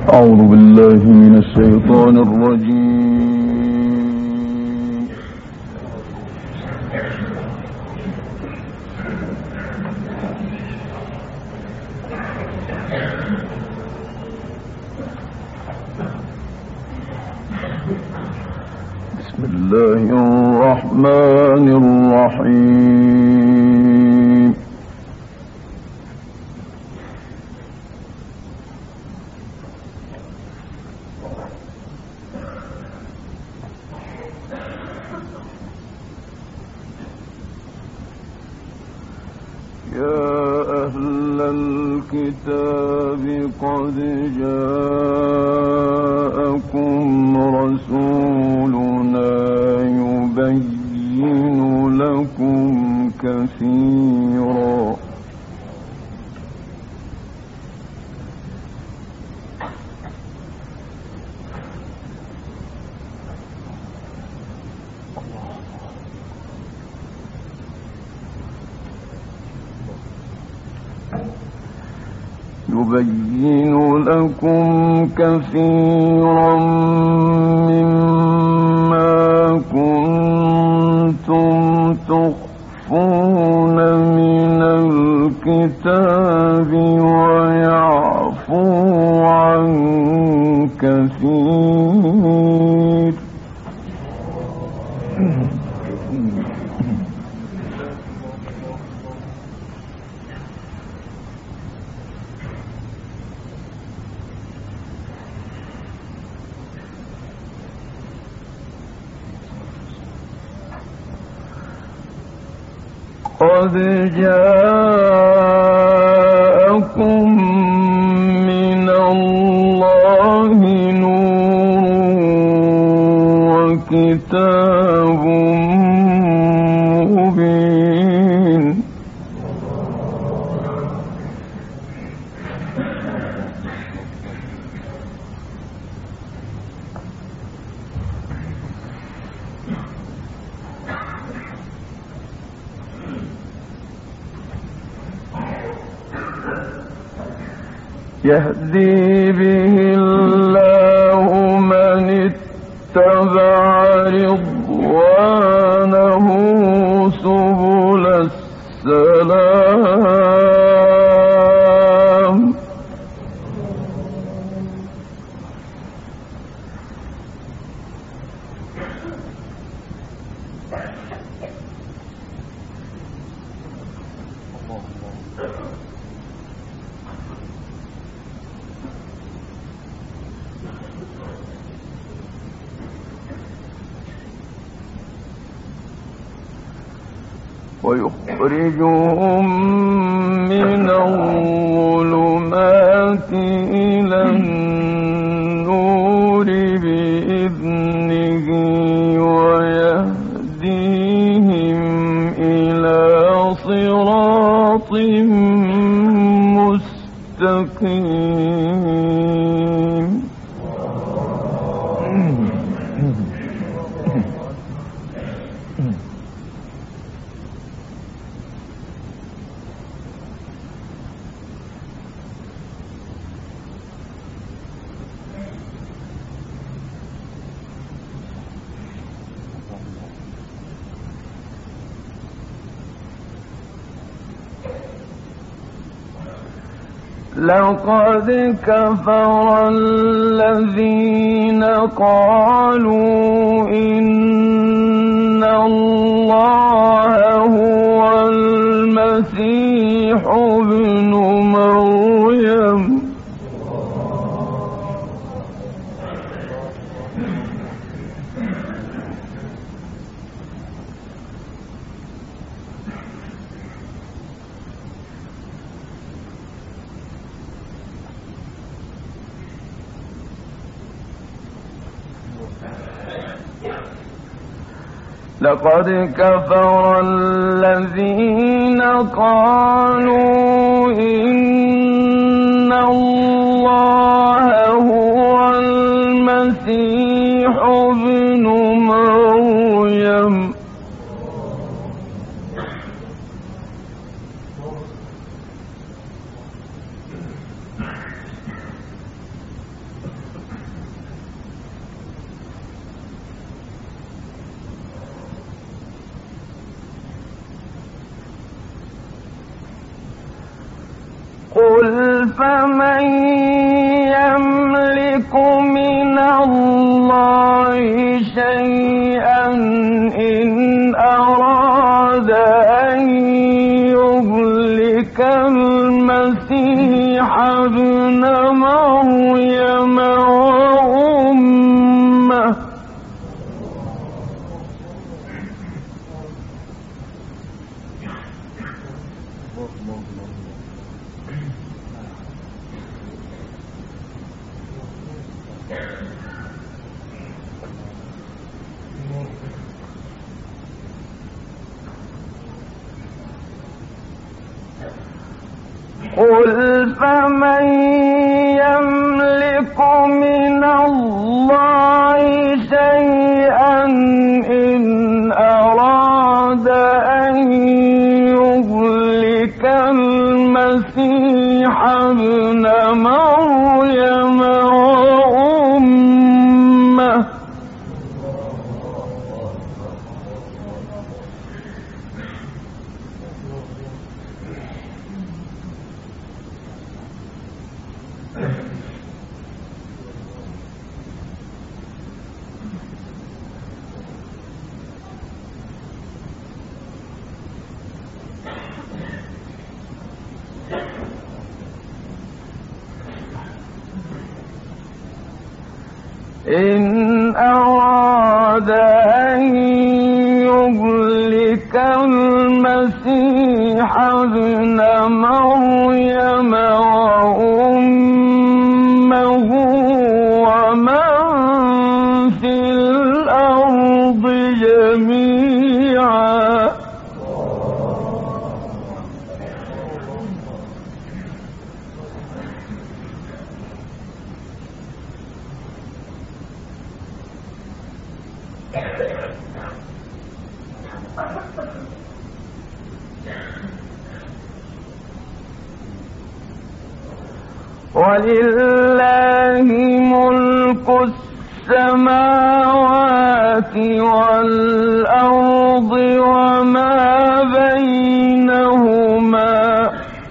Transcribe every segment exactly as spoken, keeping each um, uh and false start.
أعوذ بالله من الشيطان الرجيم. بسم الله الرحمن الرحيم. الكتاب قد جاءكم رسولنا يبين لكم كثيرا يبين لكم كثيرا مما كنتم تخفون من الكتاب ويعفو عن كثير. قد جاءكم من الله نور وكتاب مبين. يهدي به الله من اتبع رضوانه سبل السلام. ويخرجهم من الظلمات إلى النور بإذنه ويهديهم إلى صراط مستقيم. لقد كفر الذين قالوا إن الله هو المسيح ابن مريم لقد كفر الذين قالوا إن الله هو المسيح ابن مريم مريم وأمه قل فمن يملك من الله شيئا إن أراد أن يهلك المسيح ابن مريم وأمه إن أراد أن يهلك المسيح ابن مريم وأمه ومن في الأرض جميعا ولله ملك السماوات والأرض وما بينهما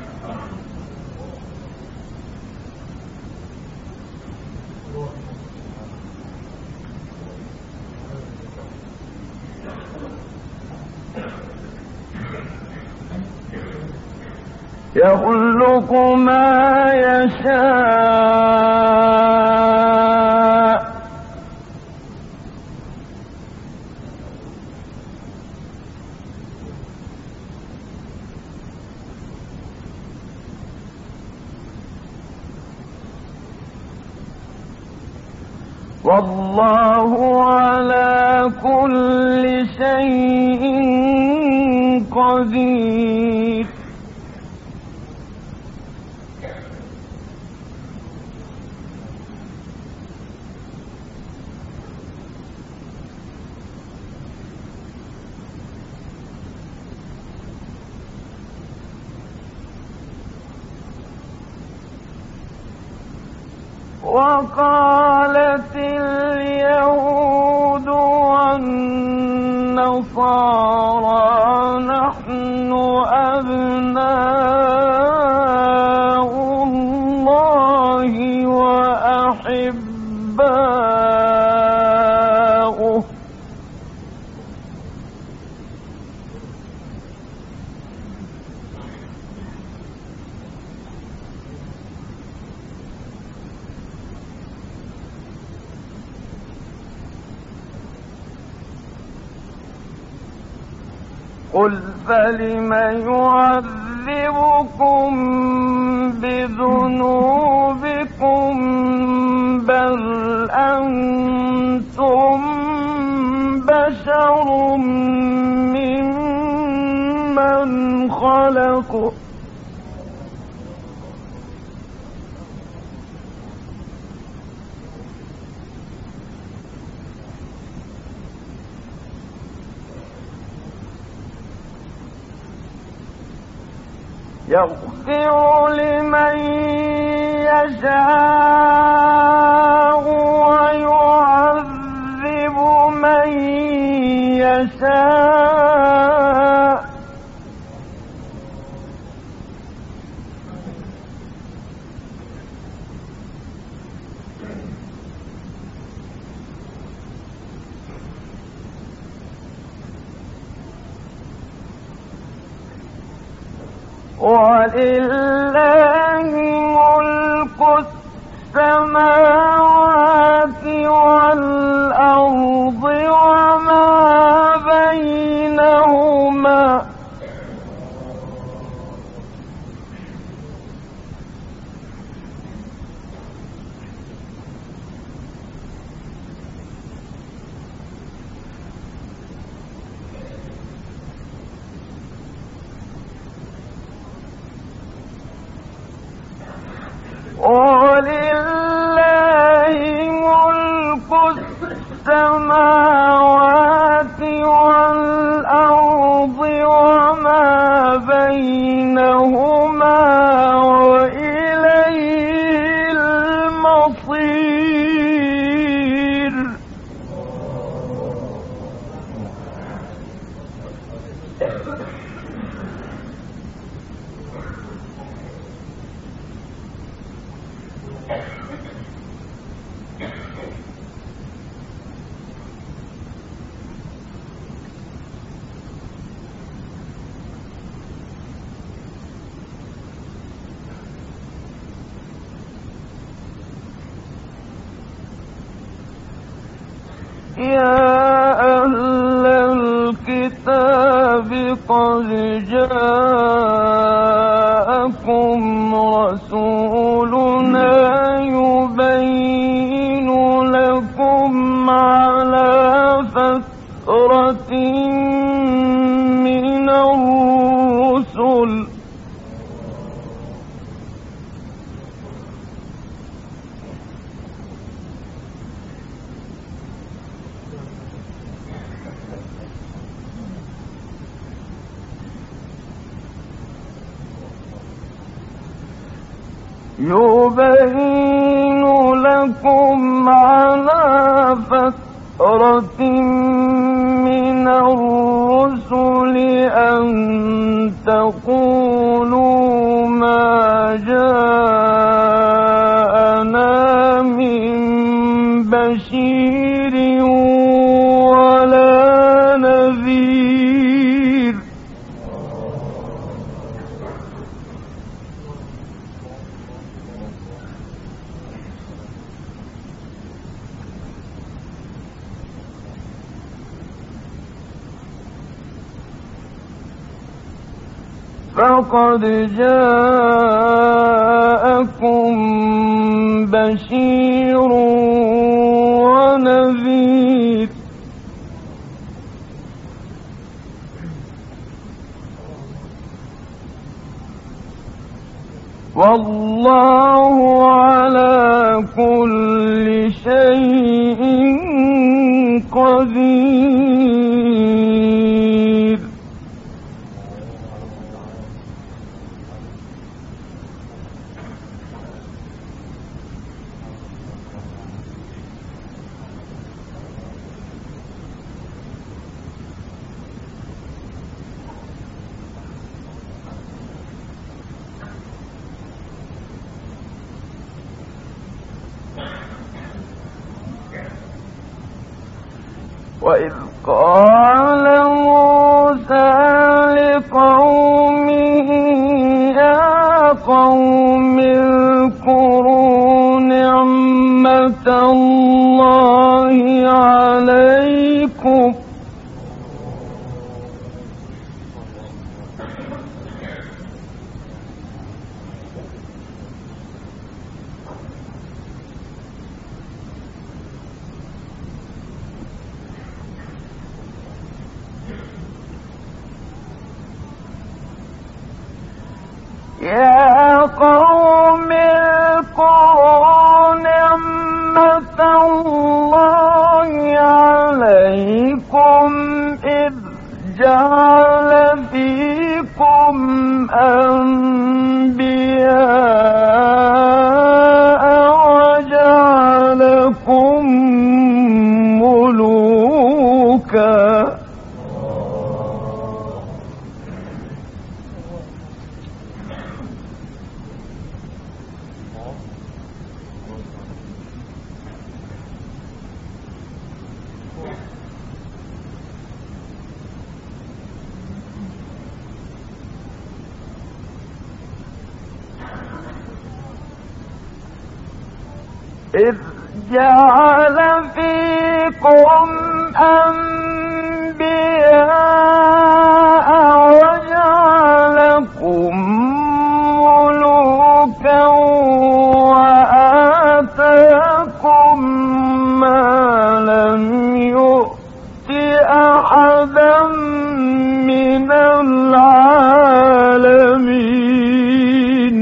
يخلق ما يشاء والله على كل شيء قدير وقالت اليهود والنصارى نحن أبناء الله وأحباؤه قل فلم يعذبكم بذنوبكم بل أنتم بشر ممن خلق يغفر لمن يشاء ويعذب من يشاء ولله ملك السماوات والأرض وما بينهما ولله ملك السماوات والأرض وما بينهما وإليه المصير. يا أهل الكتاب قد جاءكم رسولنا يبين لكم على فترة من الرسل يبين لكم على فترة من الرسل أن تقولوا ما جاءنا من بشير ولا نذير. فقد جاءكم بشير ونذير والله على كل شيء قدير. وإذ قال موسى لقومه يا قوم اذكروا نعمة الله عليكم يا قوم اذكروا نعمة الله عليكم إذ جعل فيكم أنبياء وجعلكم ملوكا إذ جعل فيكم أنبياء وجعلكم ملوكا وآتاكم ما لم يؤت أحدا من العالمين.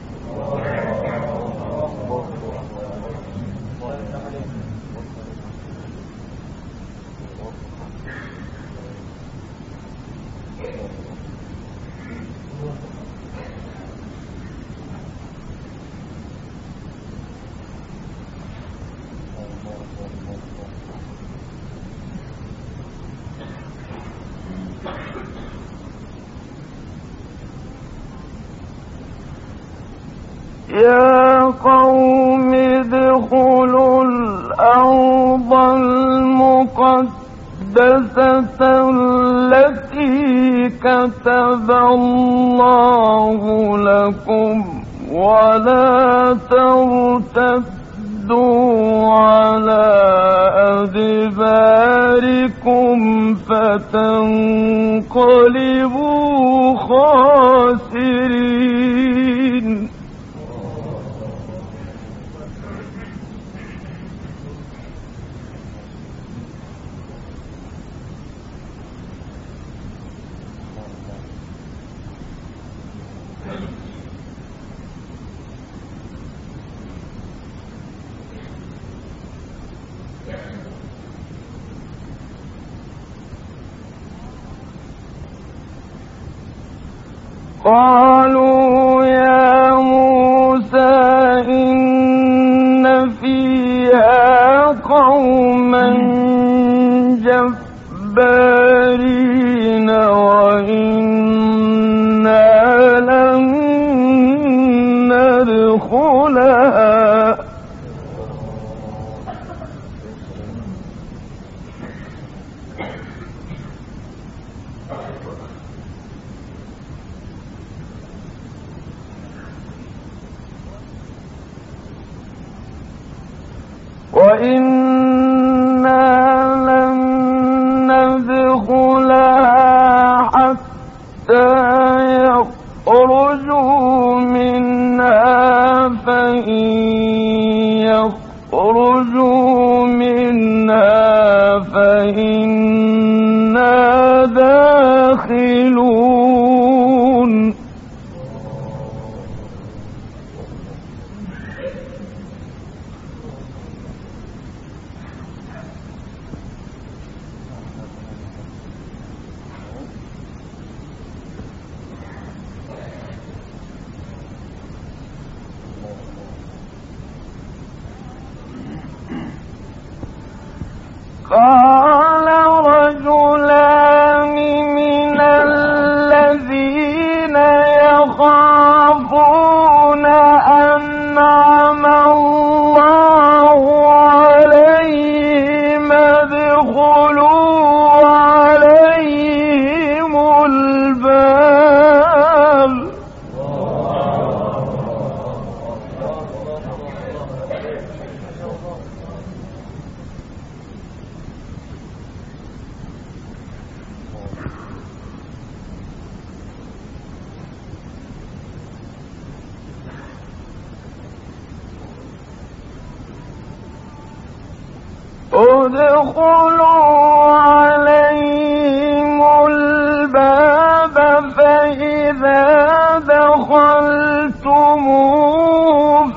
يا قوم ادخلوا الأرض المقدسة التي كتب الله لكم ولا ترتدوا على أدباركم فتنقلبوا خاسرين. قالوا يا موسى إن فيها قوما جبارين وإنا لن ندخلها وإنا لن ندخلها حتى يخرجوا منها فإن يخرجوا منها فإنا داخلون. قال رجلان من الذين يخافون أنعم الله عليهم ادخلوا عليهم الباب ادخلوا عليهم الباب فإذا دخلتموه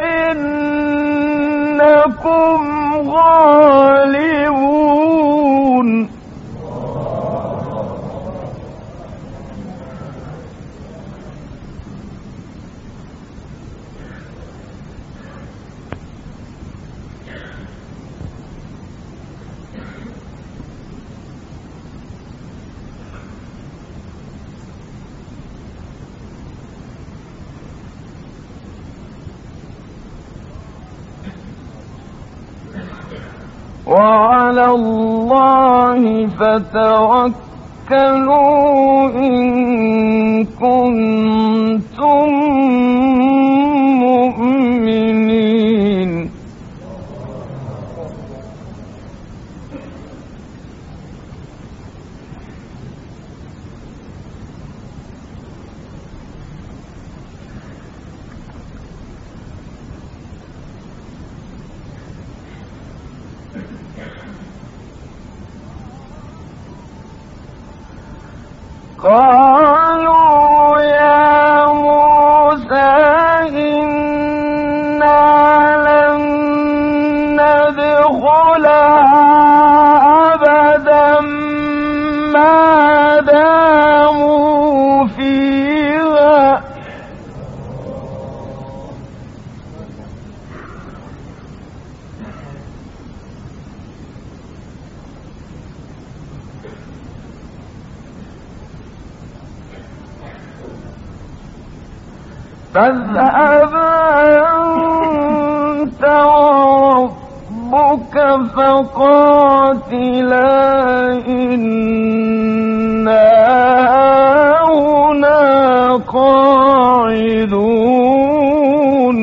فإنكم غالبون. وعلى الله فتوكلوا إن كنتم مؤمنين. قالوا يا موسى إنا لن ندخلها أبدا ما داموا فيها فاذهب أنت وربك فقاتلا إنا هنا قاعدون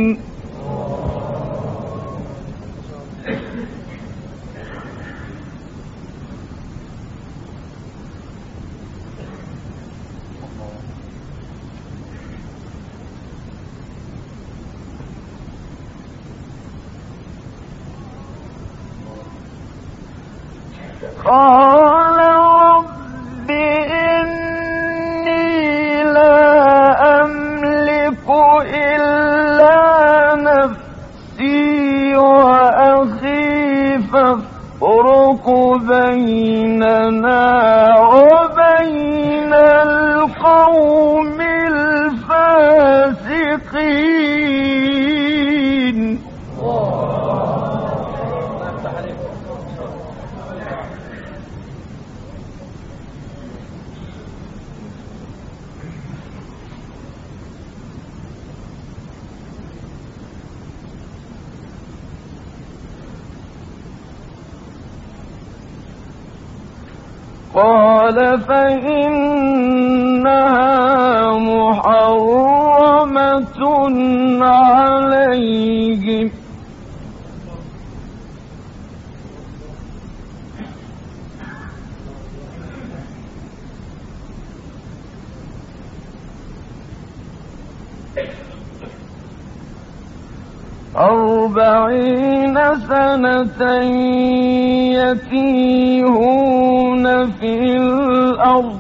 قال رب إني لا أملك إلا نفسي وأخي فافرق بيننا وبين القوم الفاسقين قال فإنها محرمة عليهم أربعين سنة يتيهون في الأرض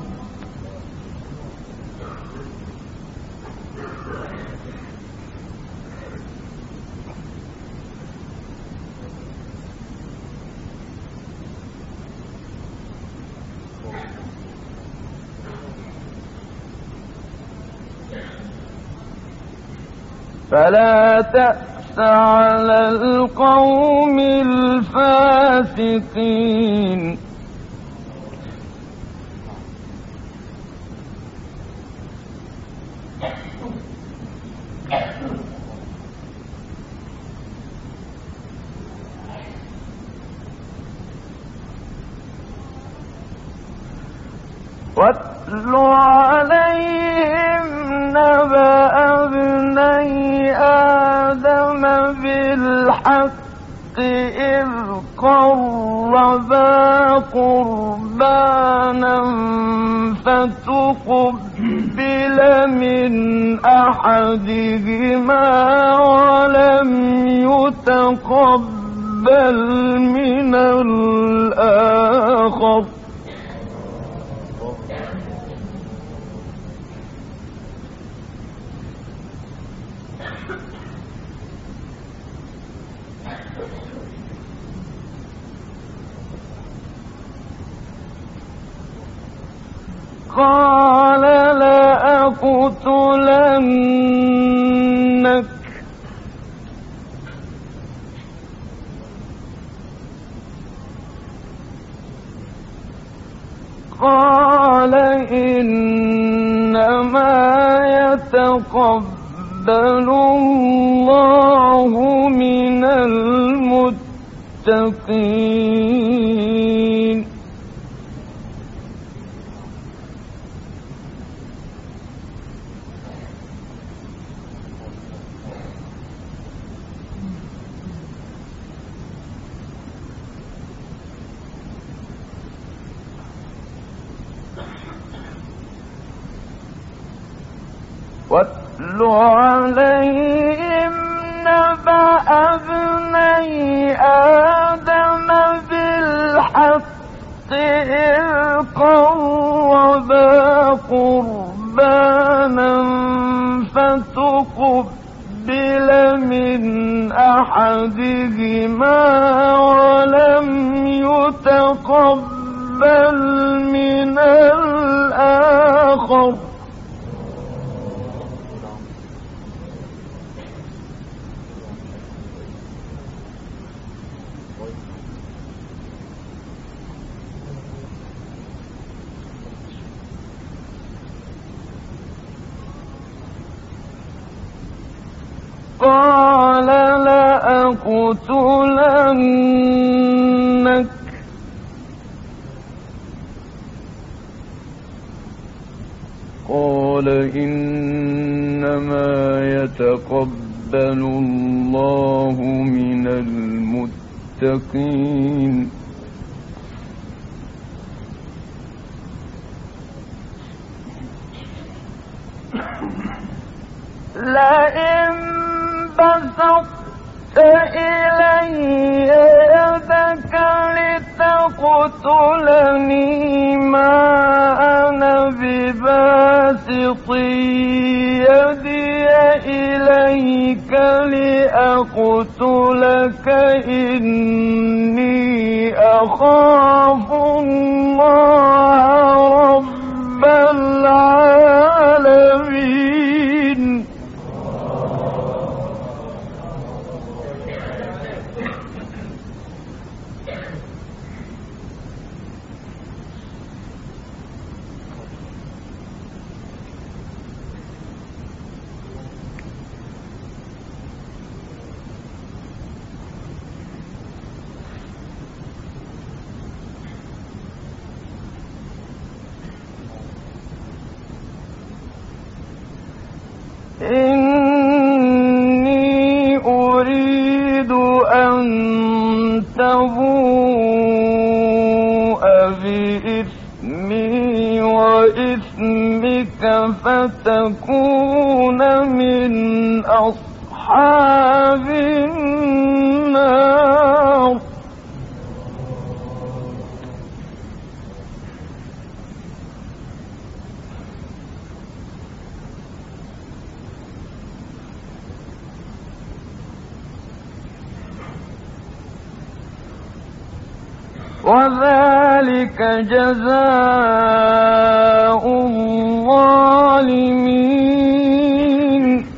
فلا تأس على القوم الفاسقين واتل عليهم نبأ ابني آدم بالحق إذ قربا قربانا فتقبل من أحدهما ولم يتقبل من الآخر قال لأقتلنك قال إنما يتقبل الله من المتقين واتل عليهم نبأ ابني آدم بالحق إذ قربا أحدهما ولم يتقبل من الآخر قال لأقتلنك قال إنما يتقبل الله من المتقين لئن بسطت إلي يدك لتقتلني ما أنا بباسط يدي إليك لأقتلك إني أخاف الله رب العالمين إني أريد أن تبوء بإثمي وإثمك فتكون من أصحاب النار وذلك جزاء الظالمين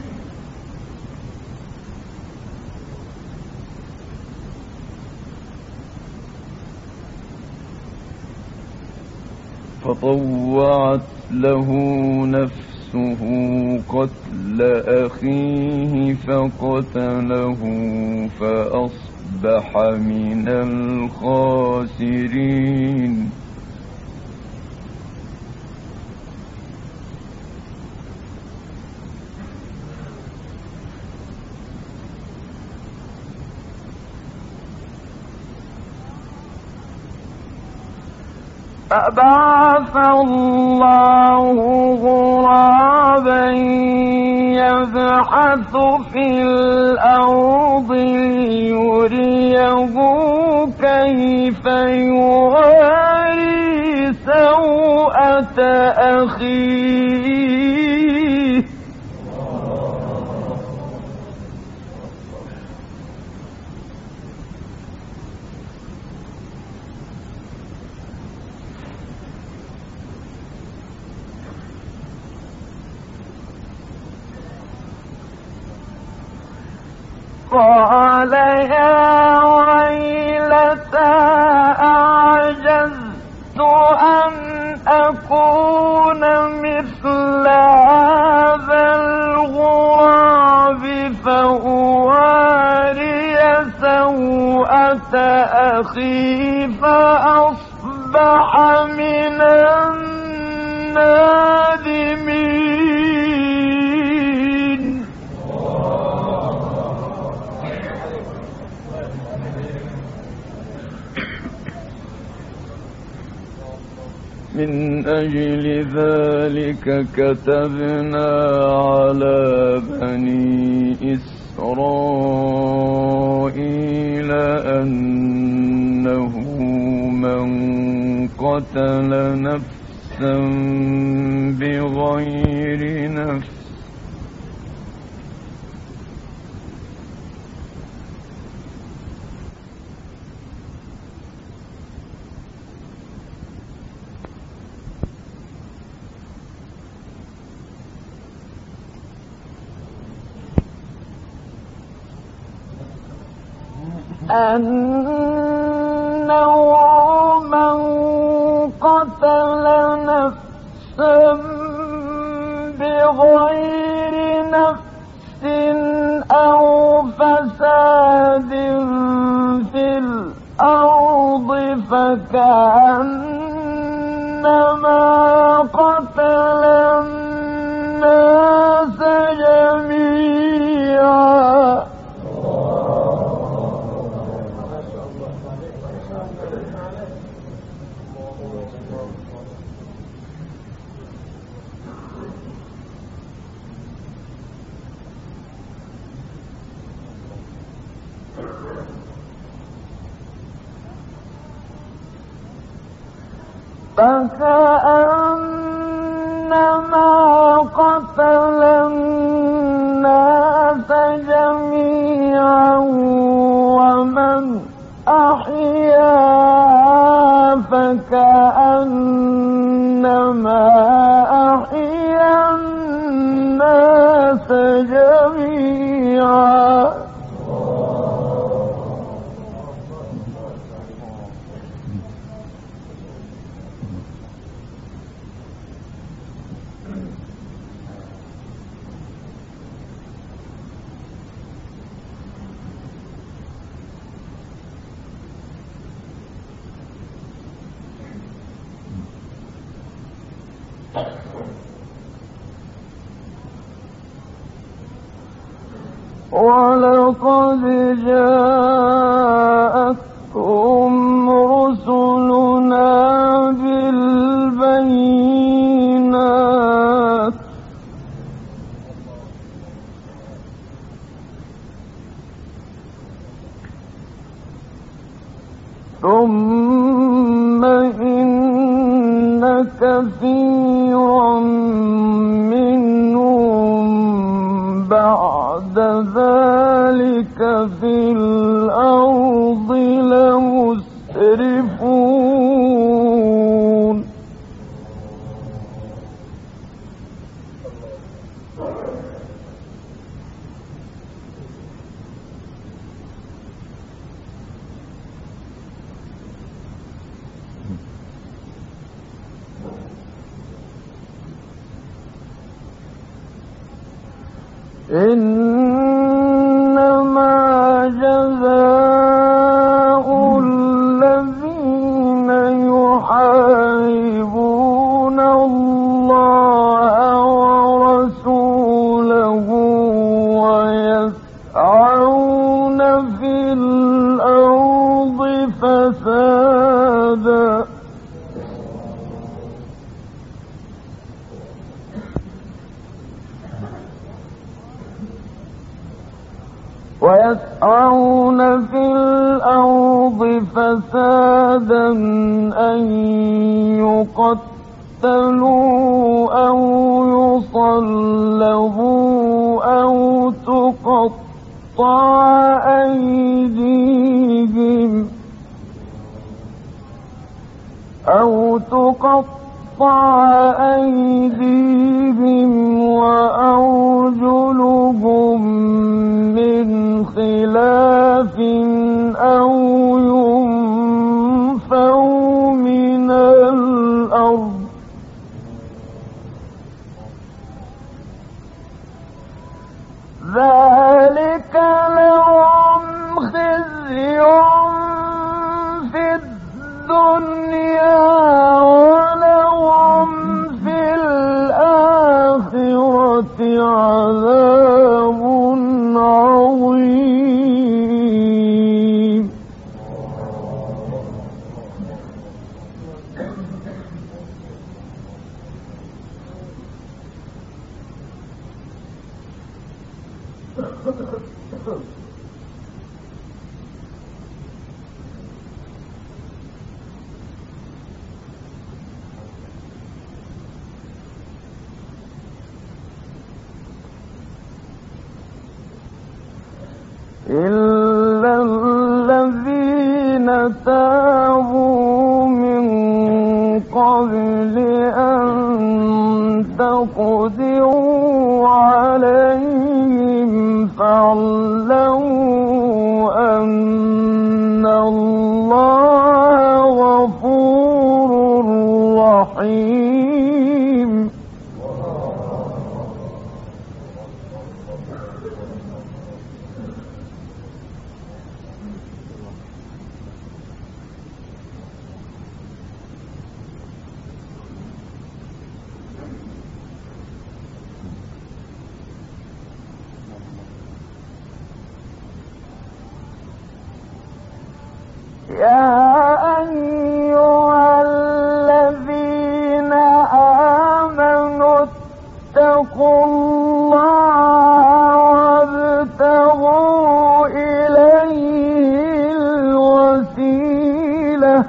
فطوعت له نفسه قتل أخيه فقتله فأصبح من الخاسرين فبعث الله غرابا يبحث في الأرض ليريه كيف يواري سوءة أخيه قال يا ويلتى أعجزت أن أكون مثل هذا الغراب فأواري سوءة أخي فأصبح من النادمين من أجل ذلك كتبنا على بني إسرائيل أنه من قتل نفسا بغير نفس أنه من قتل نفسا بغير نفس أو فساد في الأرض فكأنما قتل الناس جميعا. فكأنما قتل الناس جميعا ومن أحياها فكأنما أحيا الناس جميعا. ولقد جاءتهم رسلنا بالبينات ثم إن كثيرا منهم بعد ذلك في الأرض لمسرفون. إنما جزاء الذين يحاربون الله ورسوله ويسعون في الأرض فسادا ويسعون في الأرض فسادا أن يقتلوا أو يصلبوا أو تقطع أيديهم أو تقطع أيديهم وأرجلهم من خلاف أو ينفوا من الأرض ذلك لهم خزي في الدنيا ولهم في الآخرة عذاب عظيم. إلا الذين تابوا من قبل أن تقدروا عليهم فاعلموا أن يا أيها الذين آمنوا اتقوا الله وابتغوا إليه الوسيلة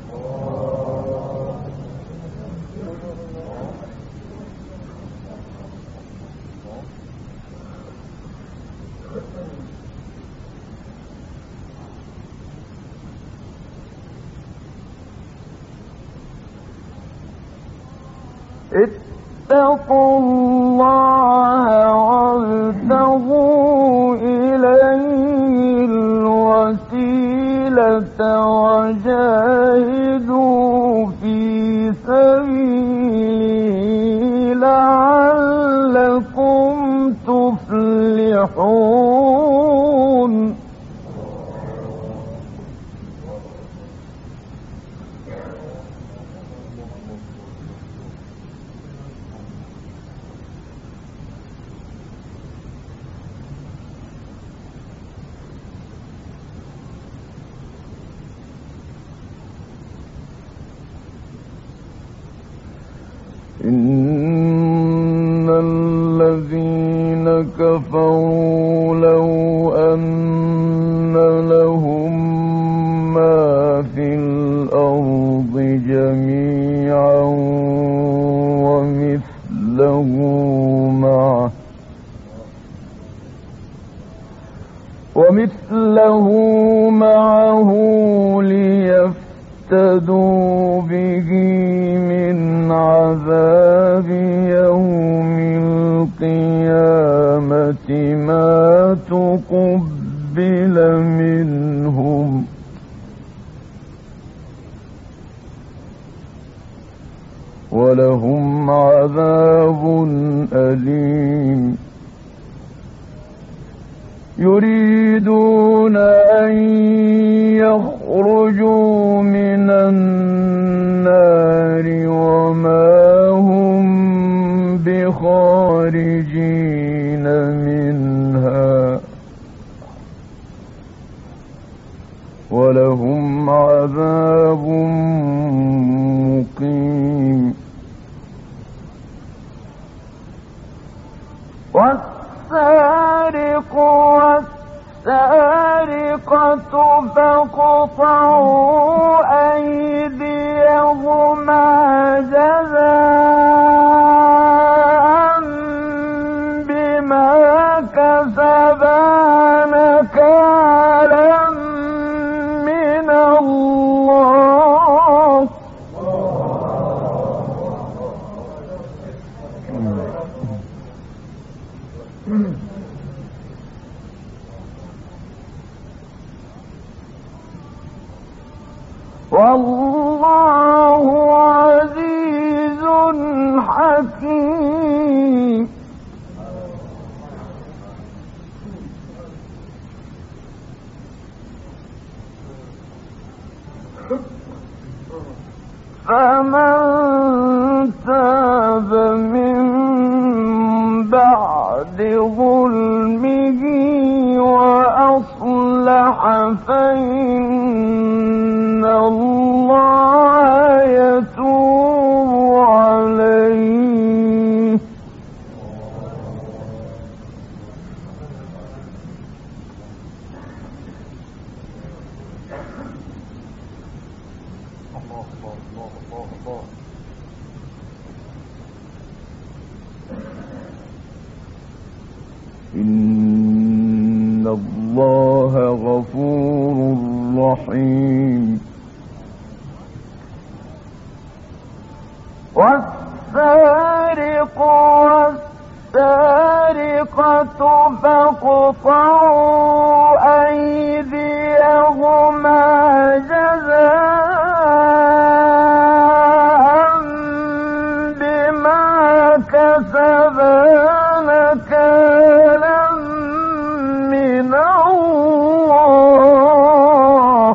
اتقوا الله وابتغوا إليه الوسيلة وجاهدوا في سبيله لعلكم تفلحون إن الذين كفروا لو أن لهم ما في الأرض جميعا ومثله معه ومثله معه ليفتدوا به من عذاب يوم القيامة ما تقبل منهم ولهم عذاب أليم يريدون أن يخرجوا من النار وما هم بخارجين منها ولهم عذاب مقيم والسارق والسارقة فاقطعوا أيديهما جزاء بما كسبا نكالا من الله والله عزيز حكيم فمن تاب من بعد ظلمه وأصلح فإن الله يتوب عليه إن الله غفور رحيم والسارق والسارقة فاقطعوا أيديهما جزاء بما كسبا نكالا من الله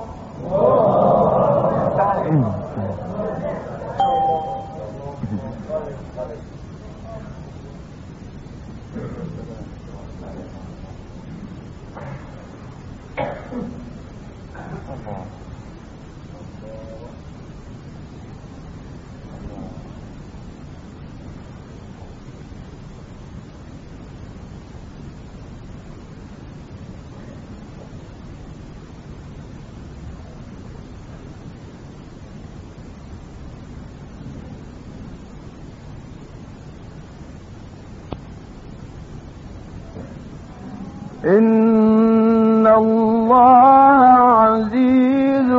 إن الله عزيز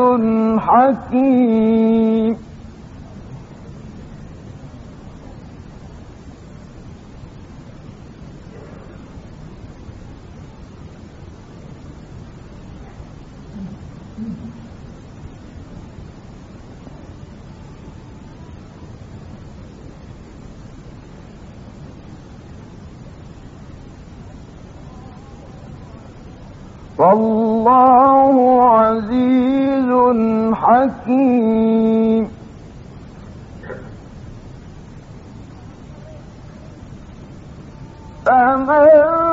حكيم والله عزيز حكيم فمن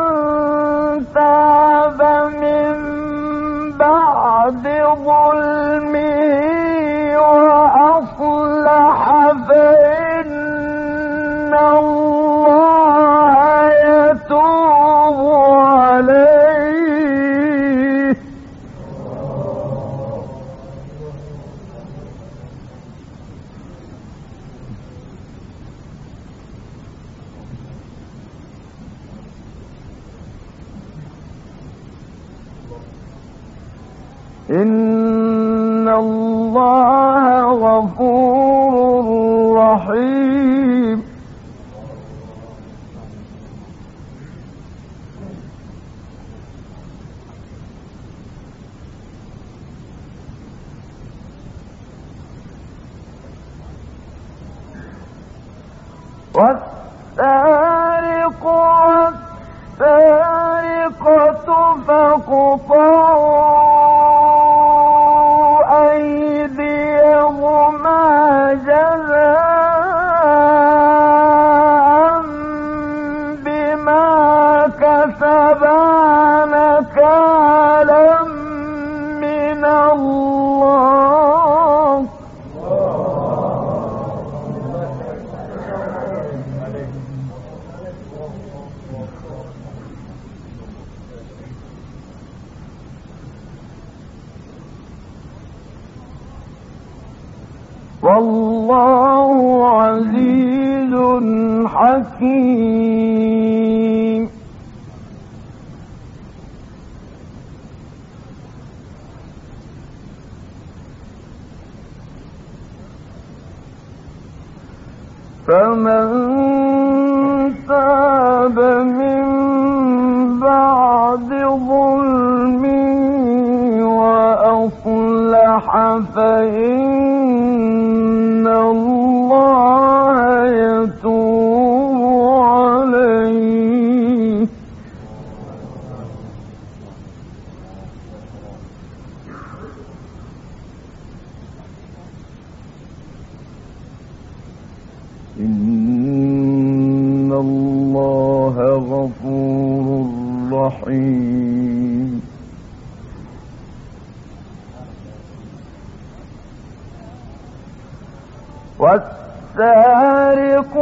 تاب من بعد ظلمه وأصلح فإن الله يتوب عليه إن الله غفور رحيم والسارق والسارقة فاقطعوا أيديهما جزاء بما كسبا نكالا من الله والله عزيز حكيم فمن تاب من بعد ظلمه وأصلح فإن الله يتوب عليه إن الله غفور رحيم والسارق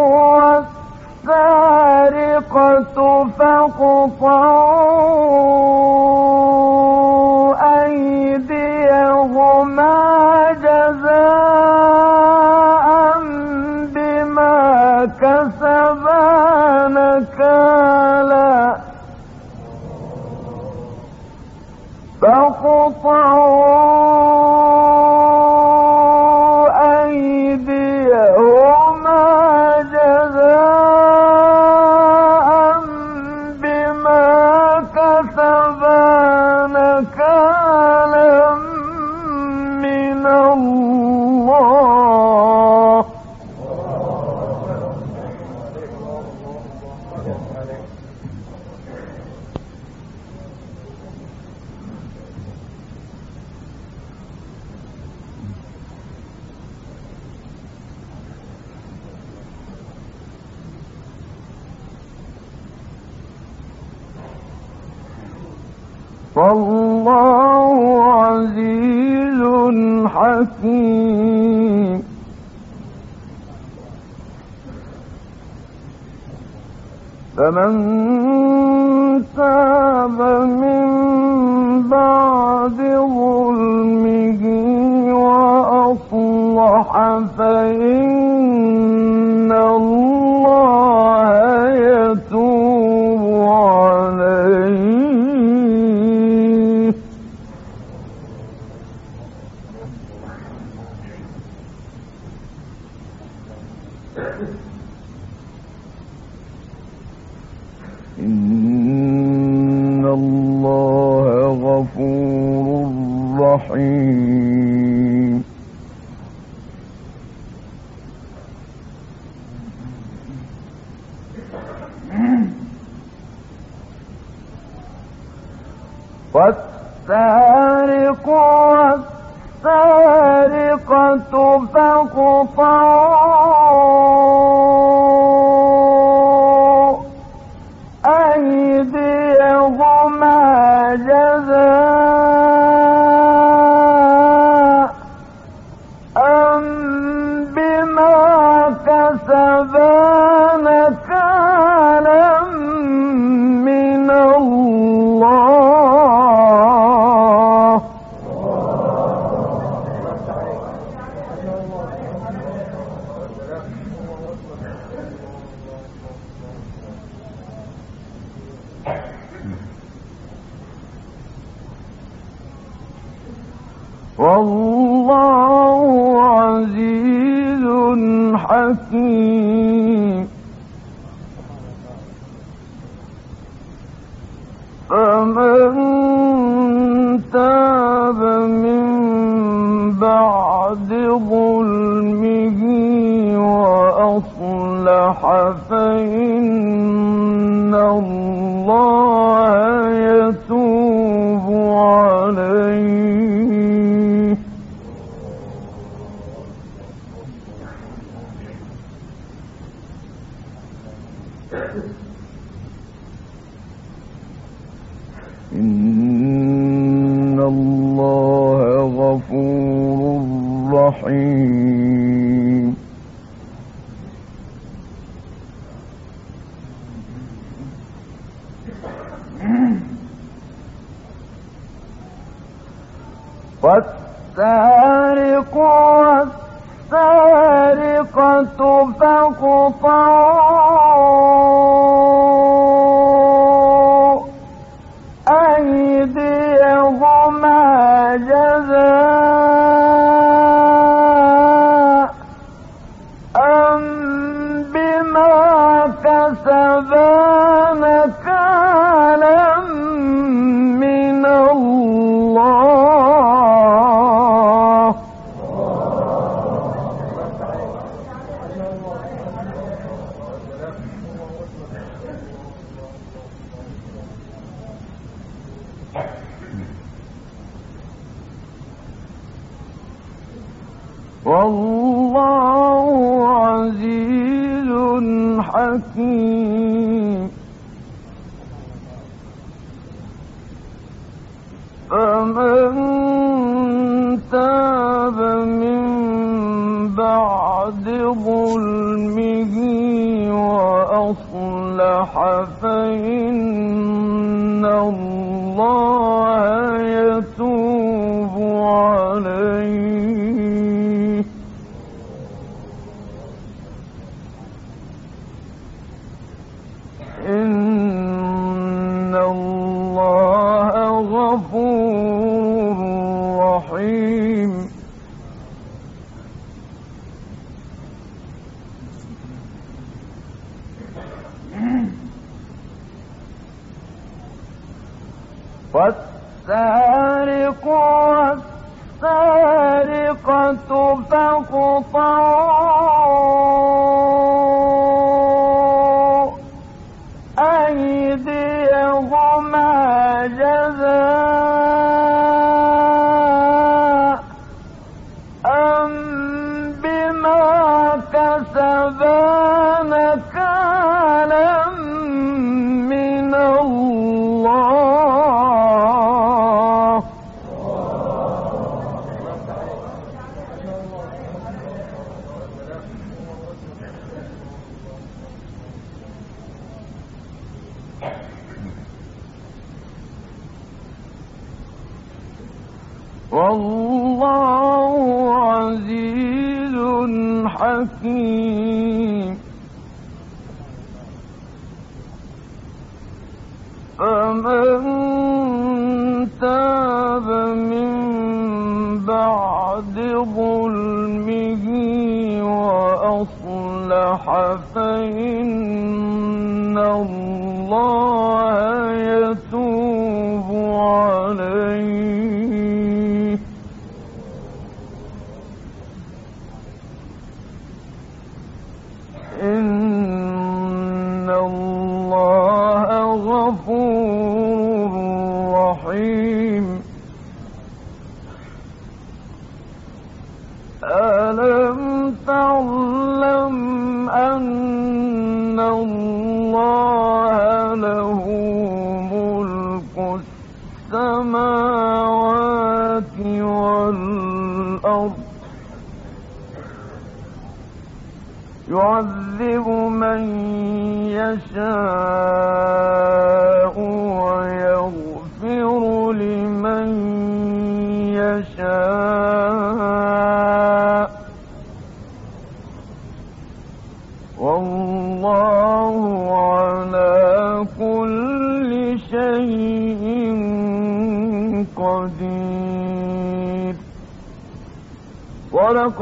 والسارقة فاقطعوا أيديهما جزاء بما كسبا نكالا فاقطعوا والله عزيز حكيم حكيم فمن تاب من بعد ظلمه وأصلح فإن الله يتوب عليه إن الله غفور رحيم والسارق والسارقة فاقطعوا أيديهما جزاء بما كسبا نكالا من الله والله عزيز حكيم فمن تاب من بعد ظلمه وأصلح فإن الله يتوب عليه إن الله غفور رحيم والسارق والسارقة فاقطعوا أيديهما جزاء بما كسبا نكالا من الله والله عزيز حكيم فمن تاب من بعد ظلمه وأصلح فإن الله يتوب عليه إن الله غفور رحيم والسارق والسارقة فاقطعوا أيديهما جزاء بما كسبا نكالا من الله حكيم فمن تاب من بعد ظلمه وأصلح فإن الله يتوب عليه إن الله غفور رحيم ألم تعلم أن الله له ملك السماوات والأرض يعذب من يشاء ويغفر لمن يشاء والله على كل شيء قدير صدق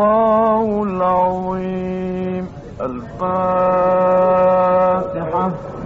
الله العظيم. الفاتحة.